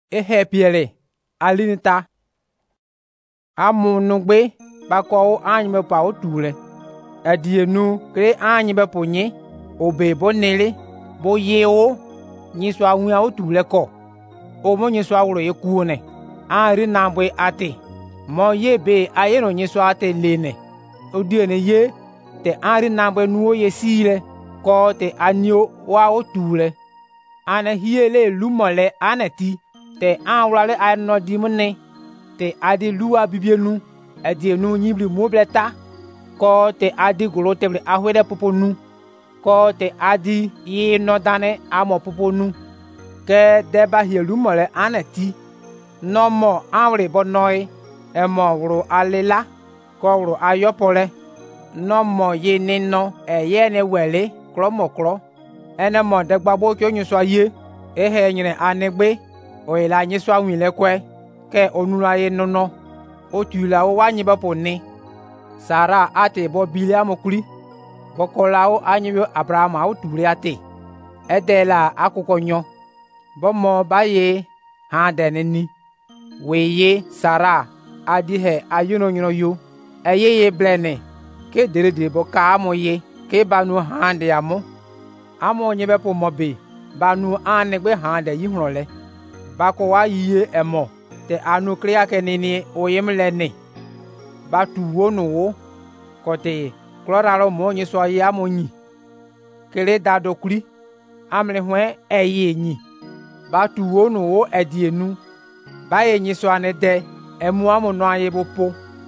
ehepiele alinita amunugbe bako anyime pa otule edienu kre anyime ponye obe bonele boyeo nyiswa nwia otule ko omo nyiswa wuro yekuone anri nambwe ate mo yebe ayeno nyiswa ate lene odiene ye te anri nambwe nuo yesile ko te anio wa otule ane hiele lumole aneti te anwrale anno dimne te adi luwa bibienu edienu nyibli mobleta ko te adi goloteble ahwede poponu ko te adi yi no dane amo poponu ke deba hielu mole aneti no mo anwre bonoi emo wro alela ko wro ayopole no mo ye nino eyene wele kromokro ene mo degba bo kyo nyuso ye ehe nyine anegbe oyela nyiso awile kwe ke onura ye nono otula o wanyi bapo ni Sara ate bo Biliam kuli bokolao anyibio Abraham otule ate edela akuko nyo bomo baye ha deneni weye Sara adi he ayuno nyo yo eyeye blene ke derede bo ka amoye ke banu hande amo nyebe po mobe banu anegbe hande yihunle bako wa yiye emo te anu kriya ke nini oyemle ni batu wonu wo kote kloraro mo nyiso ya monyi kele dado kuri amle hwe eye nyi batu wonu wo edienu baye nyiso anede emu amu no aye bopo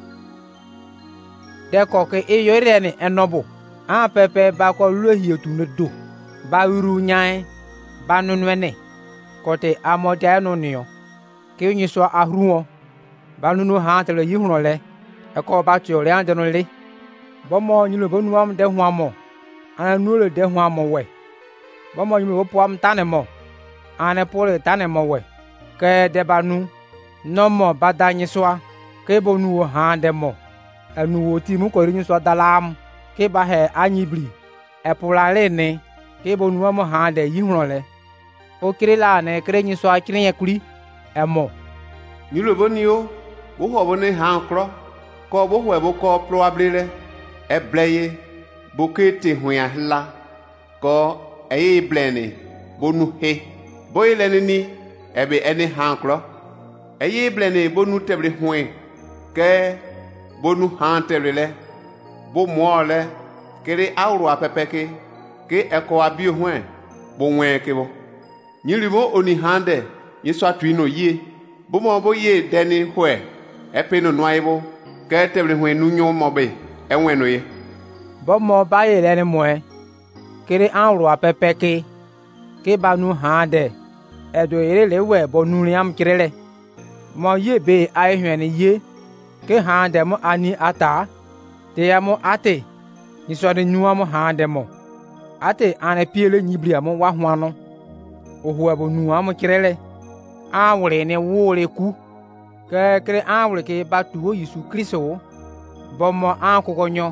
de koke eyore ni enobo an pepe bako luhi tunu do bawuru nyae banunwene kote amoja no niyo ke nyiso ahruo banunu ha tele yihunole eko ba tiole andenole bomo nyilo bonu am de huamo anu le de huamo we bomo nyilo po am tanemo ane pole tanemo we ke de banu nomo bada nyiso ke bonu ha demo anu oti mu ko nyiso dalam ke ba he anyibri epulale ne ke bonu am ha de yihunole o kirela ne kre nyiso akire yakuri emo nyilo bonio bo ho bone han kro ko bo ho bo ko probable ebleye bo kete huya hla ko eye blene bonu he boyle ni ebe ene han kro eye blene bonu teble huye ke bonu han teble bo moole kere awro apepeke ke eko abi huye bo nwe ke bo nyilimo oni hande yiswa twino ye bomo bo ye deni hwe epeno noibo ke teble hwe nunyo mobe enweno ye bomo baye lene moe kere anro apepeke ke banu hande edo irele we bonuri am kirele mo ye be ai hwene ye ke hande mo ani ata te amo ate yiswa de nyuwa mo hande mo ate ane piele nyibri amo wa hwano ohuwa bo nu am kirele awre ne wole ku ke kre awre ke batu Yesu Kristo bomo ankokonyo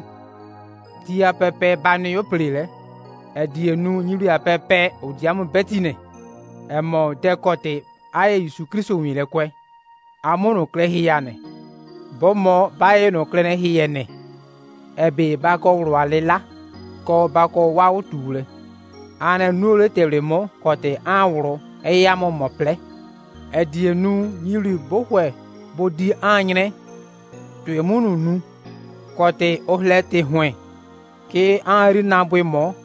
ti apepe banu yo plele edienu nyiri apepe odiam betine emo dekote aye Yesu Kristo wile kwe amono kle hiyane bomo baye no kle ne hiyene ebe bako wrwalela ko bako wa otule ane nule telemo kote anwro eyamo mople edienu nyiri bohwe bodi anyne to emununu kote ohlete hwe ke anri nabwe mo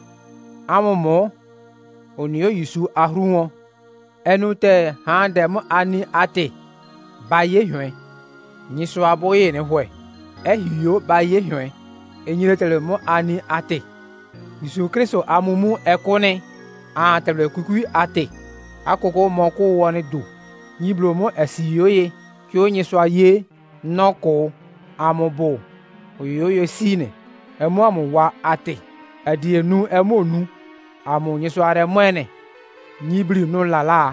amomo onio Yesu ahruwo enute handem ani ate baye hwe nyiso aboye ne hwe ehiyo baye hwe enyire telemo ani ate Yesu Kristo amumu ekone a tele kukui ate akoko moko woni do nyiblomo esiyoye kyo nyiswa ye noko amobo oyoyo sine emu amu wa ate edienu emonu amu nyiswa re mwene nyibli no lala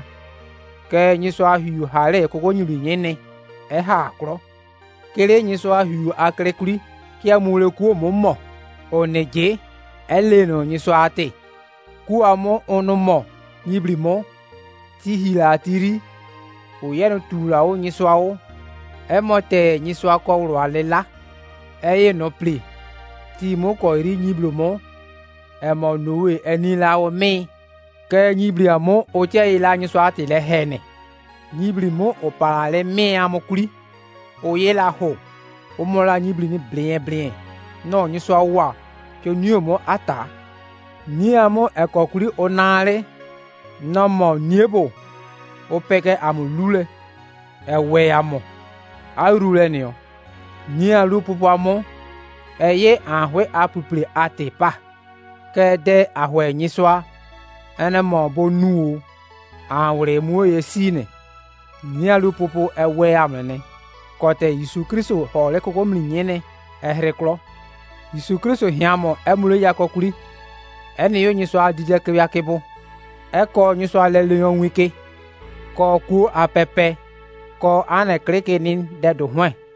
ke nyiswa hu hare koko nyibli nyene eha kro kele nyiswa hu akrekuri ki amule ku mommo oneje eleno nyiswa ate ku amo onomo nyiblimo ti hila tiri wòyɛnu tuulawo nyisɔawo, emɔte nyisɔa kɔ wlɔa le la, eye nɔ pli ti mo kɔ ri nyiblo mo, emɔ nowe enilawo mi, ke nyiblia mo otse yi la nyisɔa ti le hene, nyibli mo opala le mia mo kuli, oye la ho, omɔ la nyibli ni bliɛ nɔ nyisɔa wa tso nio mo ata, nia mo ekɔkuli onaale, nɔ mɔ niebo, opeke amu lule, ewe amɔ, aru le nio, nia lu pupua mo, eye ahwe apuple ate pa, ke de ahwe nyisɔa, ene mɔ bo nuwo, awre mu ye sine, nia lu pupu ewe amene, kɔte Yesu Kristo xɔ le koko mli nyene, ehre klɔ. Yesu Kristo hiãmɔ emule ya kɔkuli, ene yo nyisɔa didze kebia kebo, ekɔ nyisɔa le leon wike, kɔ ku apɛpɛ, kɔ ane kleke ni de do hɔe.